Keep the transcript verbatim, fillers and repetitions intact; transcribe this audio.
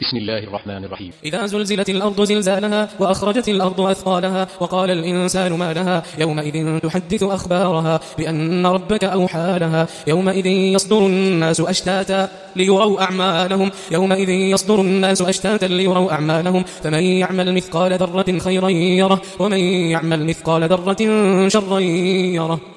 بسم الله الرحمن الرحيم. إذا زلزلت الأرض زلزالها وأخرجت الأرض أثقالها وقال الإنسان ما لها يومئذ تحدث أخبارها بأن ربك أوحى لها يومئذ يصدر الناس أشتاتا ليروا أعمالهم يومئذ يصدر الناس أشتاتا ليروا أعمالهم فمن يعمل مثقال ذرة خيرا يره ومن يعمل مثقال ذرة شرا يره.